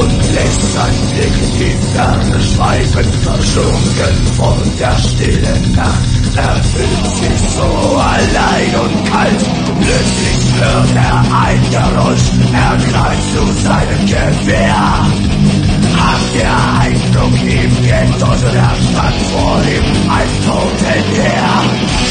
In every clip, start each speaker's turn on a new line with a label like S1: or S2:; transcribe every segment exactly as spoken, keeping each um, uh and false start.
S1: und lässt sein Blick die Ferne schweifen, verschlungen von der stillen Nacht. Er fühlt sich so allein und kalt, plötzlich hört er ein Geräusch, er greift zu seinem Gewehr. Hat der Eindruck ihm gedeutet, er stand vor ihm als Totenbär.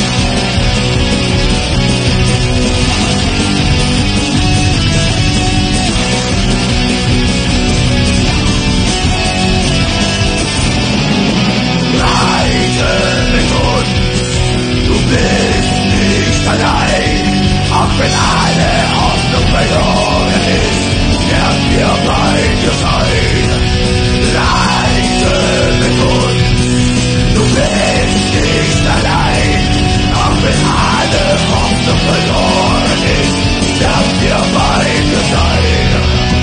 S1: Wenn alle Hoffnung verloren ist, werden wir bei dir sein. Reise mit uns, du bist nicht allein. Auch wenn alle Hoffnung verloren ist, werden wir bei dir sein.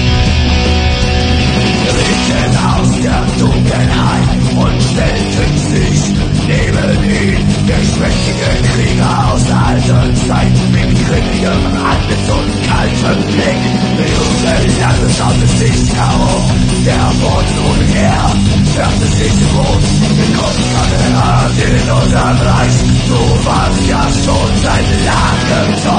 S1: Ritten aus der Dunkelheit und stellten sich neben ihn, der schwächtige Krieger aus alter Zeit, mit grimmigem Antlitz und kaltem Blick. Der Junge lange schaute sich herum, der Mord nun her, färbte sich rot, den Kopf hatte er in unserem Reich. Du warst ja schon seit langem tot.